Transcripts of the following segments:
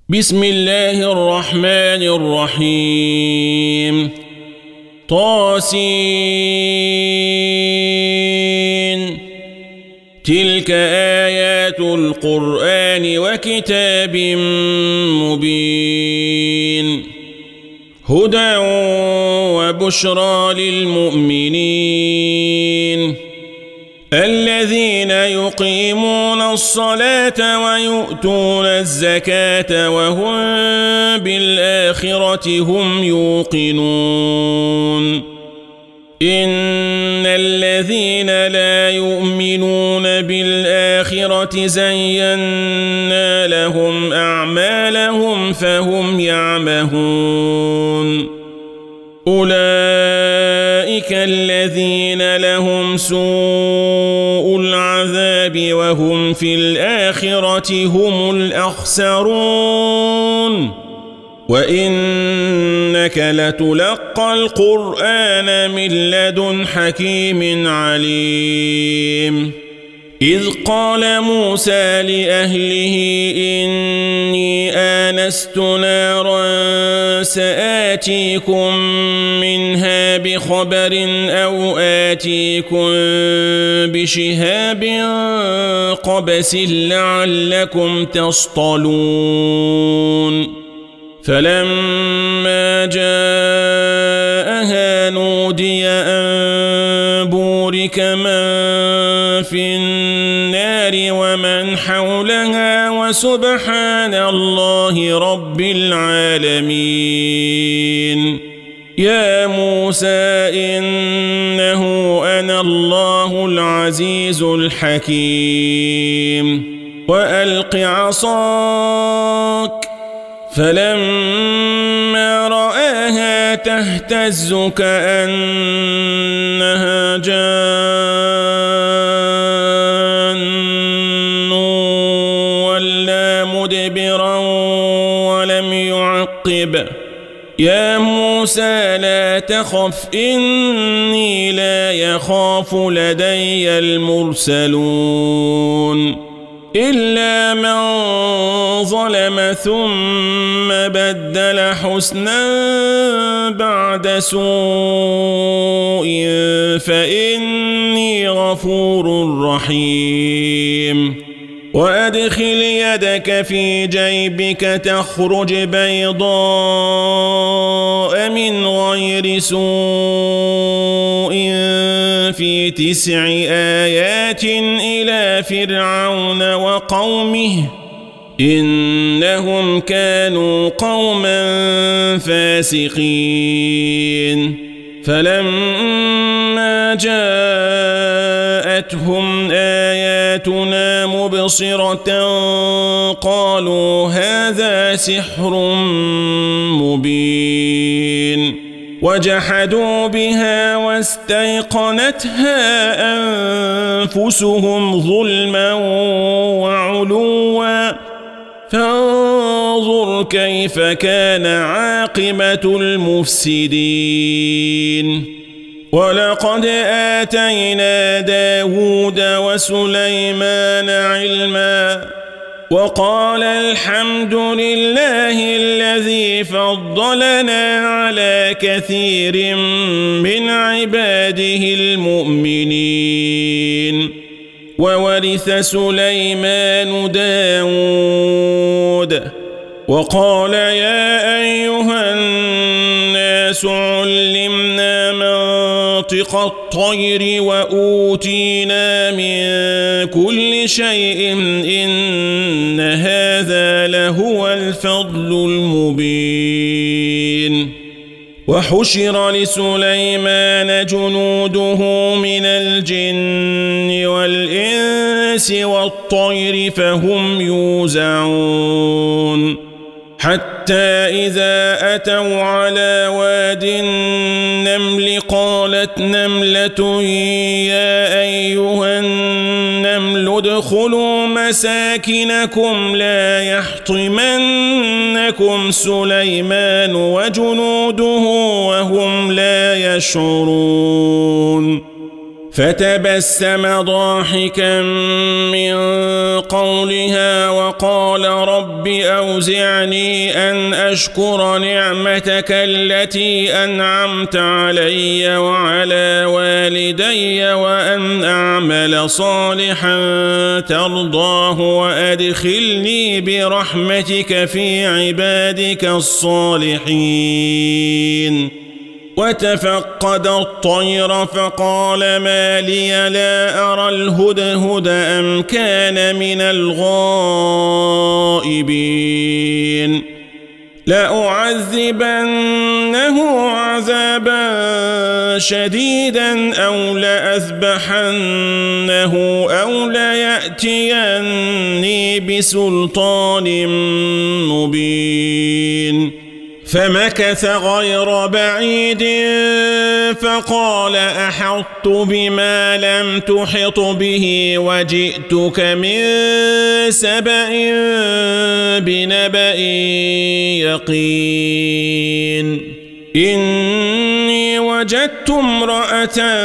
بسم الله الرحمن الرحيم طاسين تلك آيات القرآن وكتاب مبين هدى وبشرى للمؤمنين الذين يقيمون الصلاة ويؤتون الزكاة وهم بالآخرة هم يوقنون إن الذين لا يؤمنون بالآخرة زينا لهم أعمالهم فهم يعمهون أولئك الذين لهم سوء العذاب وهم في الآخرة هم الأخسرون وإنك لتلقى القرآن من لدن حكيم عليم إذ قال موسى لأهله إني آنست نارا سآتيكم منها بخبر أو آتيكم بشهاب قبس لعلكم تصطلون فلما جاءها نودي أن بورك من في النار ومن حولها وسبحان الله رب العالمين يا موسى إنه أنا الله العزيز الحكيم وألق عصاك فلما رآها تهتز كأنها جان ولا مدبرا ولم يعقب يا موسى لا تخف إني لا يخاف لدي المرسلون إلا من ظلم ثم بدل حسنا بعد سوء فإني غفور رحيم وأدخل يدك في جيبك تخرج بيضاء من غير سوء في 9 آيات إلى فرعون وقومه إنهم كانوا قوما فاسقين فلما جاءتهم آياتنا مبصرة قالوا هذا سحر مبين وجحدوا بها واستيقنتها أنفسهم ظلما وعلوا فانظر كيف كان عاقبة المفسدين ولقد آتينا داود وسليمان علما وقال الحمد لله الذي فضلنا على كثير من عباده المؤمنين وورث سليمان داود وقال يا أيها الناس علمنا منطق الطير وأوتينا من كل شيء إن هذا لهو الفضل المبين وحشر لسليمان جنوده من الجن والإنس والطير فهم يوزعون حتى إذا أتوا على واد النمل قالت نملة يا أيها النمل ادخلوا مساكنكم لا يحطمنكم سليمان وجنوده وهم لا يشعرون فتبسم ضاحكا من قولها وقال رب أوزعني أن أشكر نعمتك التي أنعمت علي وعلى والدي وأن أعمل صالحا ترضاه وأدخلني برحمتك في عبادك الصالحين. وتفقد الطير فقال ما لي لا أرى الهدهد أم كان من الغائبين لأعذبنه عذابا شديدا أو لأذبحنه أو ليأتيني بسلطان مبين. فمكث غير بعيد فقال أحطت بما لم تحط به وجئتك من سبأ بنبأ يقين. إني وجدت امرأة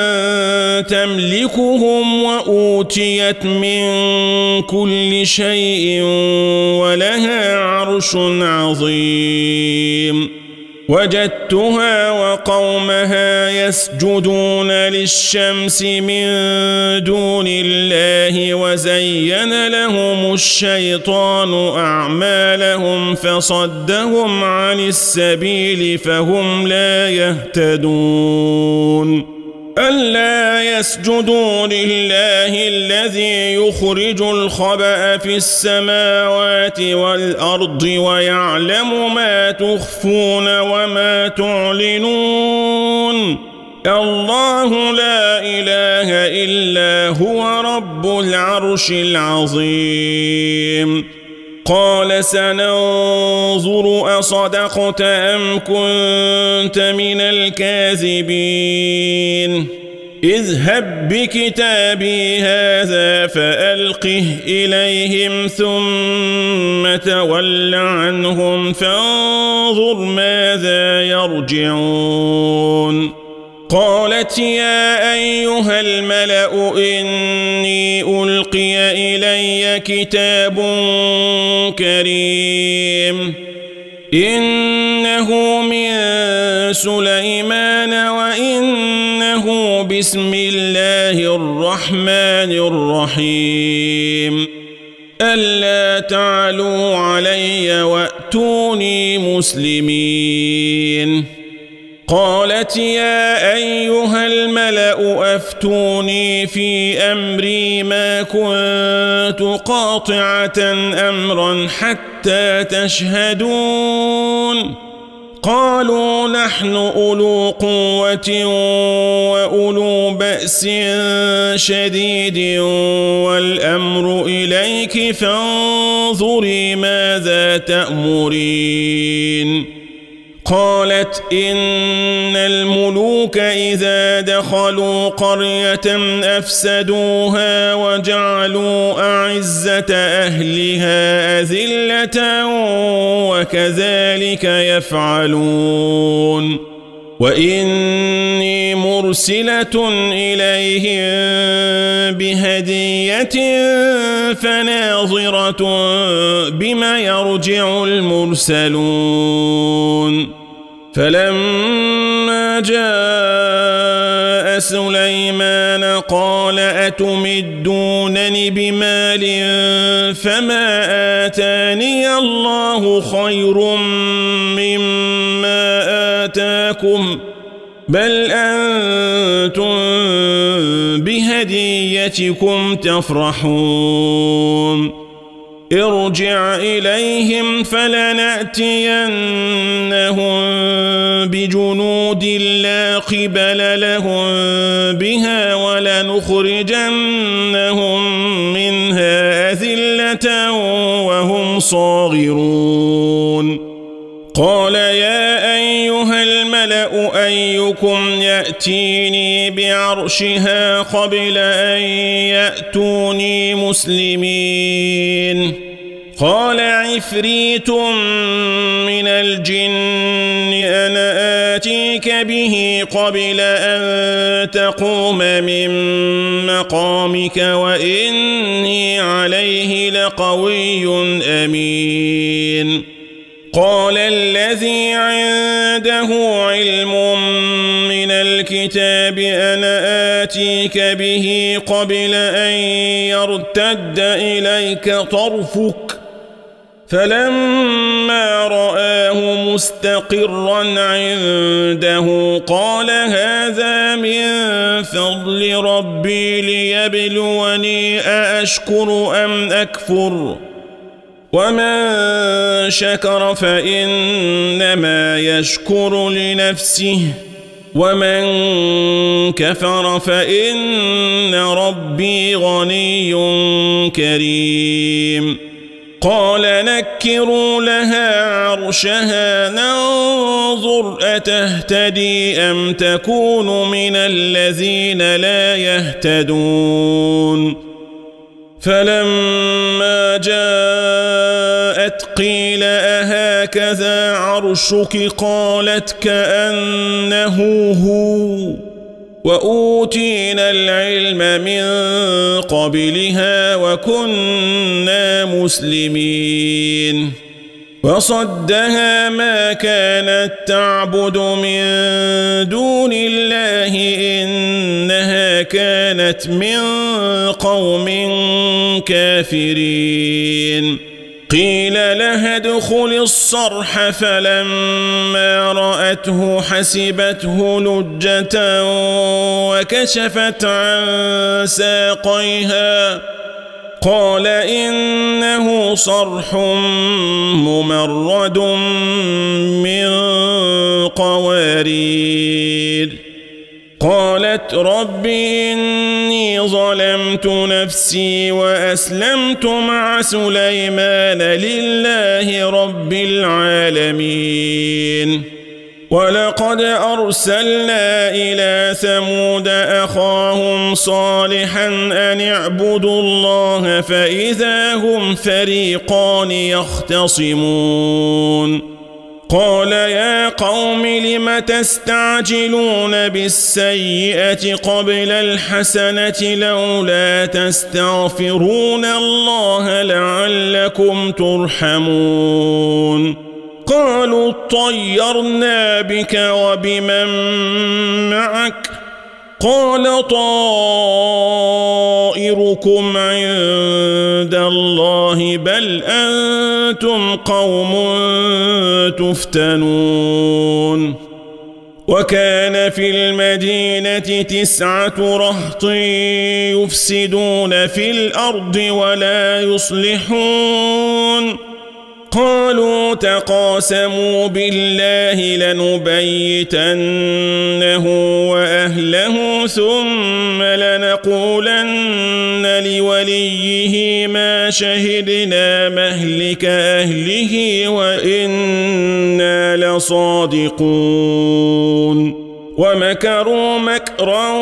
تملكهم وأوتيت من كل شيء ولها عرش عظيم. وجدتها وقومها يسجدون للشمس من دون الله وزين لهم الشيطان أعمالهم فصدهم عن السبيل فهم لا يهتدون. ألا يسجدوا لله الذي يخرج الخبأ في السماوات والأرض ويعلم ما تخفون وما تعلنون. الله لا إله إلا هو رب العرش العظيم. قال سننظر أصدقت أم كنت من الكاذبين. اذهب بكتابي هذا فألقه إليهم ثم تول عنهم فانظر ماذا يرجعون. قالت يا أيها الملأ إني ألقي إلي كتاب كريم إنه من سليمان وإنه بسم الله الرحمن الرحيم. ألا تعلوا علي وأتوني مسلمين. قالت يا أيها الملأ أفتوني في أمري ما كنت قاطعة أمرا حتى تشهدون. قالوا نحن أولو قوة وأولو بأس شديد والأمر إليك فانظري ماذا تأمرين. قالت إن الملوك إذا دخلوا قرية أفسدوها وجعلوا أعزة أهلها أذلة وكذلك يفعلون. وإني مرسلة إليهم بهدية فناظرة بما يرجع المرسلون. فلما جاء سليمان قال أتمدونني بمال فما آتاني الله خير مما آتاكم بل أنتم بهديتكم تفرحون. ارجع إليهم فلنأتينهم بجنود لا قبل لهم بها ولنخرجنهم منها أذلة وهم صاغرون. قال يا أيها الملأ أيكم يأتيني بعرشها قبل أن يأتوني مسلمين. قال عفريت من الجن أنا آتيك به قبل أن تقوم من مقامك وإني عليه لقوي أمين قال الذي عنده علم من الكتاب أنا آتيك به قبل أن يرتد إليك طرفك فلما رآه مستقرا عنده قال هذا من فضل ربي ليبلوني أأشكر أم أكفر ومن شكر فإنما يشكر لنفسه ومن كفر فإن ربي غني كريم قال نكروا لها عرشها ننظر أتهتدي أم تكون من الذين لا يهتدون فلما جاءت قيل أهكذا عرشك قالت كأنه هو وأوتينا العلم من قبلها وكنا مسلمين وصدها ما كانت تعبد من دون الله إنها كانت من قوم كافرين قيل لها ادخل الصرح فلما رأته حسبته لجة وكشفت عن ساقيها قال إنه صرح ممرد من قوارير قالت رب إني ظلمت نفسي وأسلمت مع سليمان لله رب العالمين ولقد أرسلنا إلى ثمود أخاهم صالحا أن اعبدوا الله فإذا هم فريقان يختصمون قال يا قوم لم تستعجلون بالسيئة قبل الحسنة لولا تستغفرون الله لعلكم ترحمون قالوا اطيرنا بك وبمن معك قال طائركم عند الله بل أنتم قوم تفتنون وكان في المدينة 9 رهط يفسدون في الأرض ولا يصلحون قالوا تقاسموا بالله لنبيتنه وأهله ثم لنقولن لوليه ما شهدنا مهلك أهله وإنا لصادقون ومكروا مكرا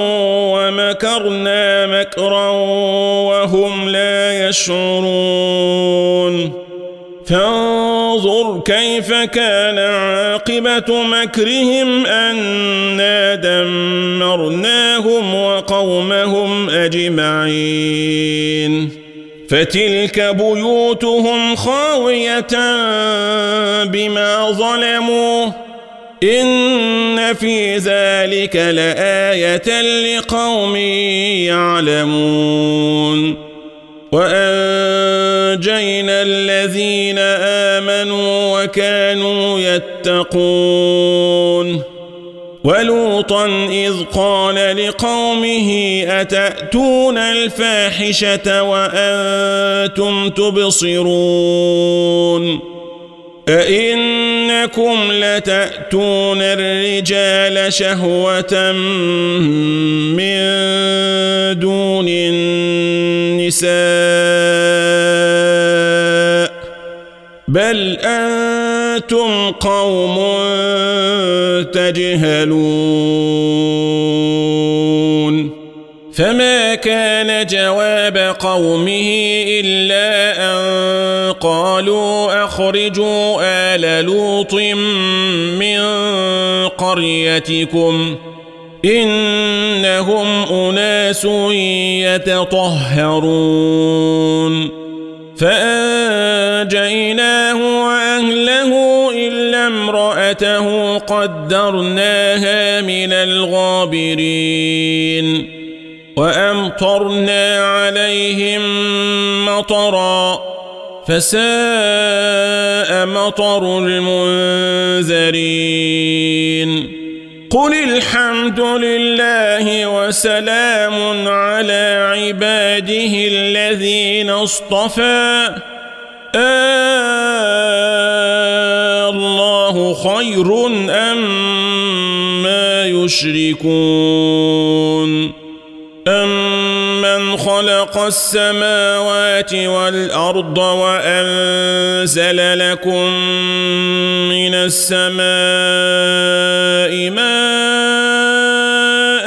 ومكرنا مكرا وهم لا يشعرون فانظر كيف كان عاقبة مكرهم أنا دمرناهم وقومهم أجمعين فتلك بيوتهم خاوية بما ظلموا إن في ذلك لآية لقوم يعلمون وأنجينا الذين آمنوا وكانوا يتقون ولوطا إذ قال لقومه أتأتون الفاحشة وأنتم تبصرون أئنكم لتأتون الرجال شهوة من دون النساء بل أنتم قوم تجهلون فما كان جواب قومه إلا أن وقالوا أخرجوا آل لوط من قريتكم إنهم أناس يتطهرون فأنجيناه وأهله إلا امرأته قدرناها من الغابرين وأمطرنا عليهم مطرا فساء مطر المنذرين قل الحمد لله وسلام على عباده الذين اصطفى الله خير أما يشركون أمن خلق السماوات والأرض وأنزل لكم من السماء ماء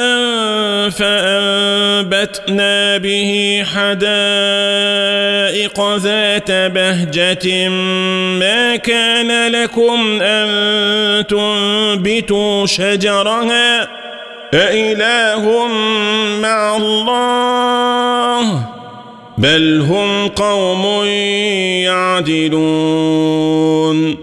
فأنبتنا به حدائق ذات بهجة ما كان لكم أن تنبتوا شجرها أإله مع الله بل هم قوم يعدلون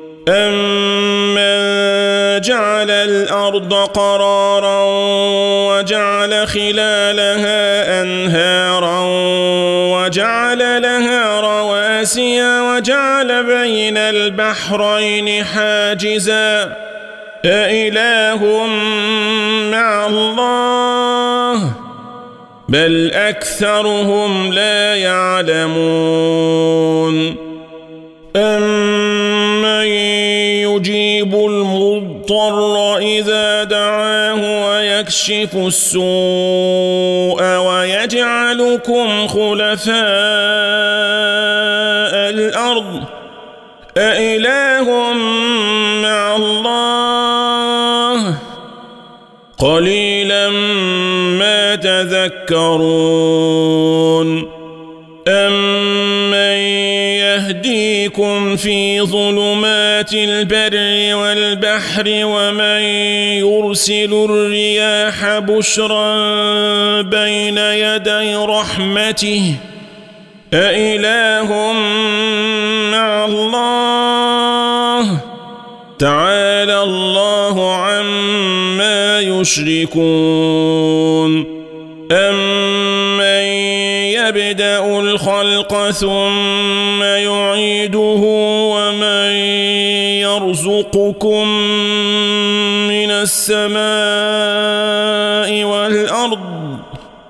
أمن جعل الأرض قرارا وجعل خلالها أنهارا وجعل لها رواسي وجعل بين البحرين حاجزا أإله مع الله بل أكثرهم لا يعلمون أمن يجيب المضطر إذا دعاه ويكشف السوء ويجعلكم خلفاء الأرض أإله مع الله قليلا ما تذكرون أمن يهديكم في ظلمات البر والبحر ومن يرسل الرياح بشرا بين يدي رحمته أإله مع الله تعالى الله عما يشركون أمن يبدأ الخلق ثم يعيده ومن يرزقكم من السماء والأرض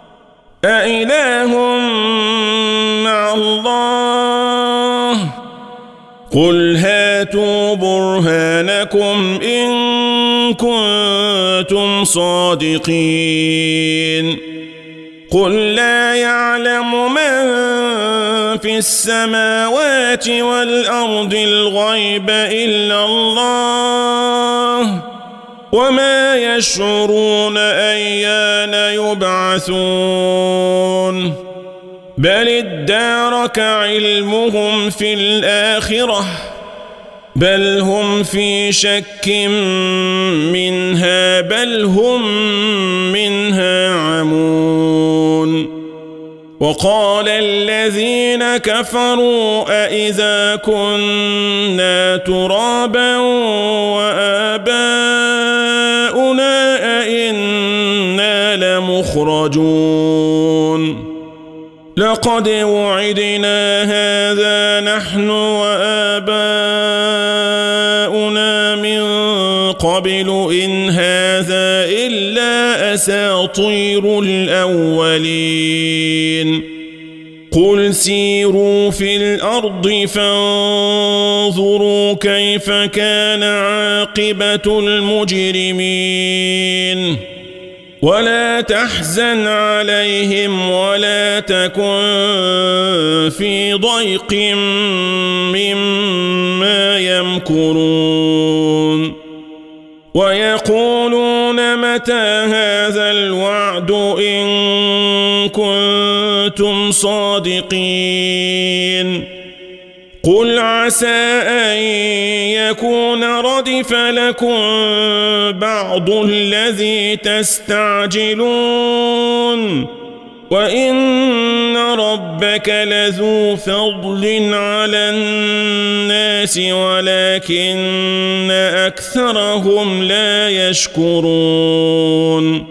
أإله مع الله قل هاتوا برهانكم إن كنتم صادقين قل لا يعلم من في السماوات والأرض الغيب إلا الله وما يشعرون أيان يبعثون بل ادارك علمهم في الآخرة بل هم في شك منها بل هم منها عمون وقال الذين كفروا أإذا كنا ترابا وآباؤنا أئنا لمخرجون لقد وعدنا هذا نحن وآباؤنا من قبل إن هذا إلا أساطير الأولين قل سيروا في الأرض فانظروا كيف كان عاقبة المجرمين ولا تحزن عليهم ولا تكن في ضيق مما يمكرون ويقولون متى هذا الوعد إن كنتم صادقين قل عسى أن يكون ردف لكم بعض الذي تستعجلون وإن ربك لذو فضل على الناس ولكن أكثرهم لا يشكرون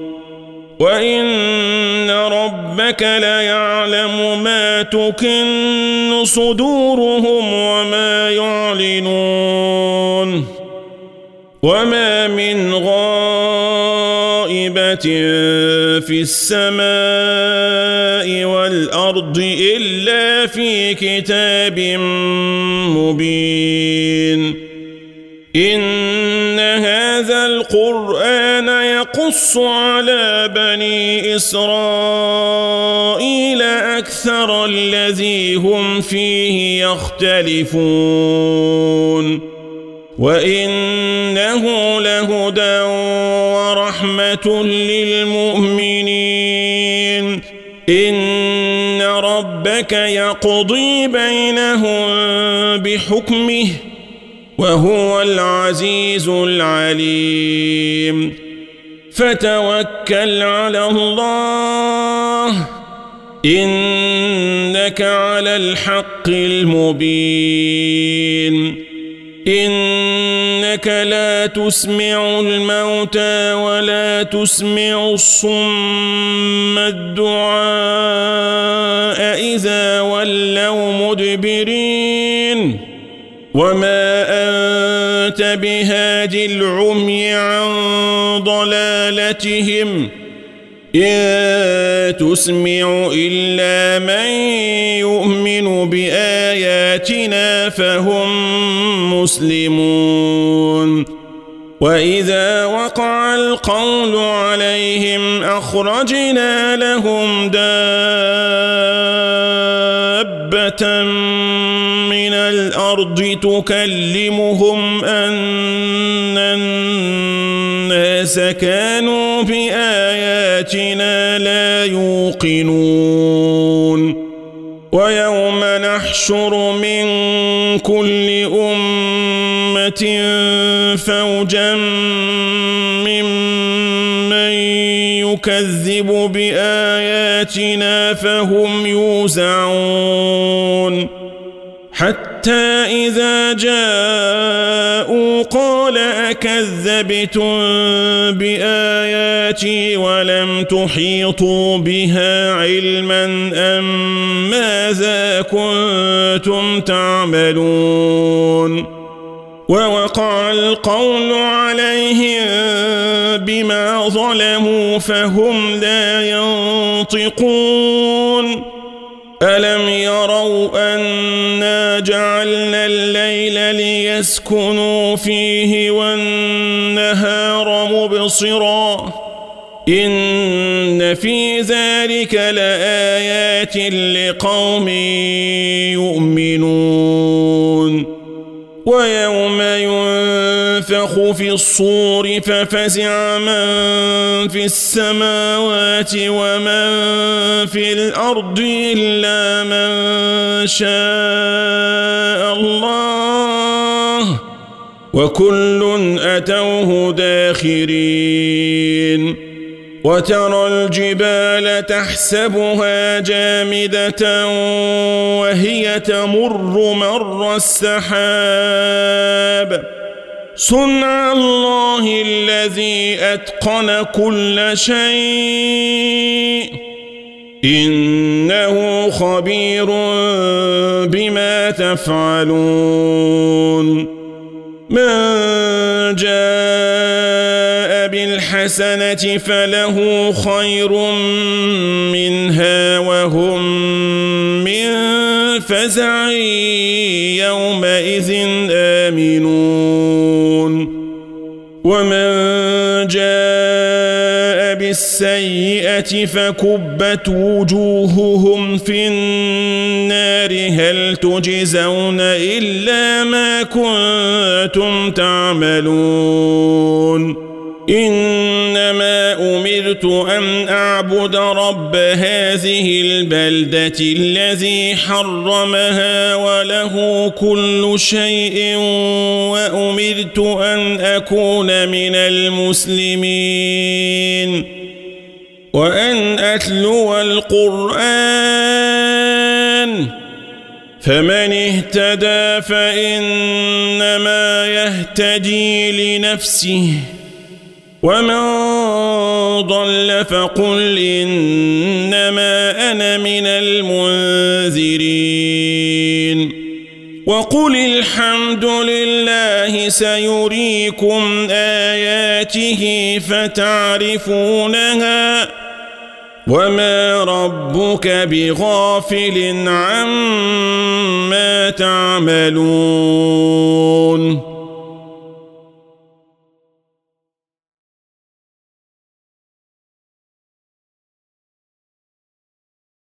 وإن ربك ليعلم ما تكن صدورهم وما يعلنون وما من غائبة في السماء والأرض إلا في كتاب مبين إن هذا القرآن يقص على بني إسرائيل أكثر الذي هم فيه يختلفون وإنه لهدى ورحمة للمؤمنين إن ربك يقضي بينهم بحكمه وهو العزيز العليم فتوكل على الله إنك على الحق المبين إنك لا تسمع الموتى ولا تسمع الصم الدعاء إذا ولوا مدبرين وما أنت بهاد العمي عن ضلالتهم إن تسمع إلا من يؤمن بآياتنا فهم مسلمون وإذا وقع القول عليهم أخرجنا لهم دابة من الأرض تكلمهم أن الناس كانوا بآياتنا لا يوقنون ويوم نحشر من كل أمة فوجا ممن يكذب بآياتنا فهم يوزعون حتى إذا جاءوا قال أكذبتم بآياتي ولم تحيطوا بها علما أم ماذا كنتم تعملون ووقع القول عليهم بما ظلموا فهم لا ينطقون ألم يروا أنا جعلنا الليل ليسكنوا فيه والنهار مبصرا إن في ذلك لآيات لقوم يؤمنون ويوم ينفخ في الصور ففزع من في السماوات ومن في الأرض إلا من شاء الله وكل أتوه داخرين وترى الجبال تحسبها جامدة وهي تمر مر السحاب صنع الله الذي أتقن كل شيء إنه خبير بما تفعلون من جاء بالحسنة فله خير منها وهم من فزع يومئذ آمنون ومن جاء بالسيئة فكبت وجوههم في النار هل تجزون إلا ما كنتم تعملون إنما أمروا وأمرت أن أعبد رب هذه البلدة الذي حرمها وله كل شيء وأمرت أن أكون من المسلمين وأن أتلو القرآن فمن اهتدى فإنما يهتدي لنفسه ومن ضل فقل إنما أنا من المنذرين وقل الحمد لله سيريكم آياته فتعرفونها وما ربك بغافل عما تعملون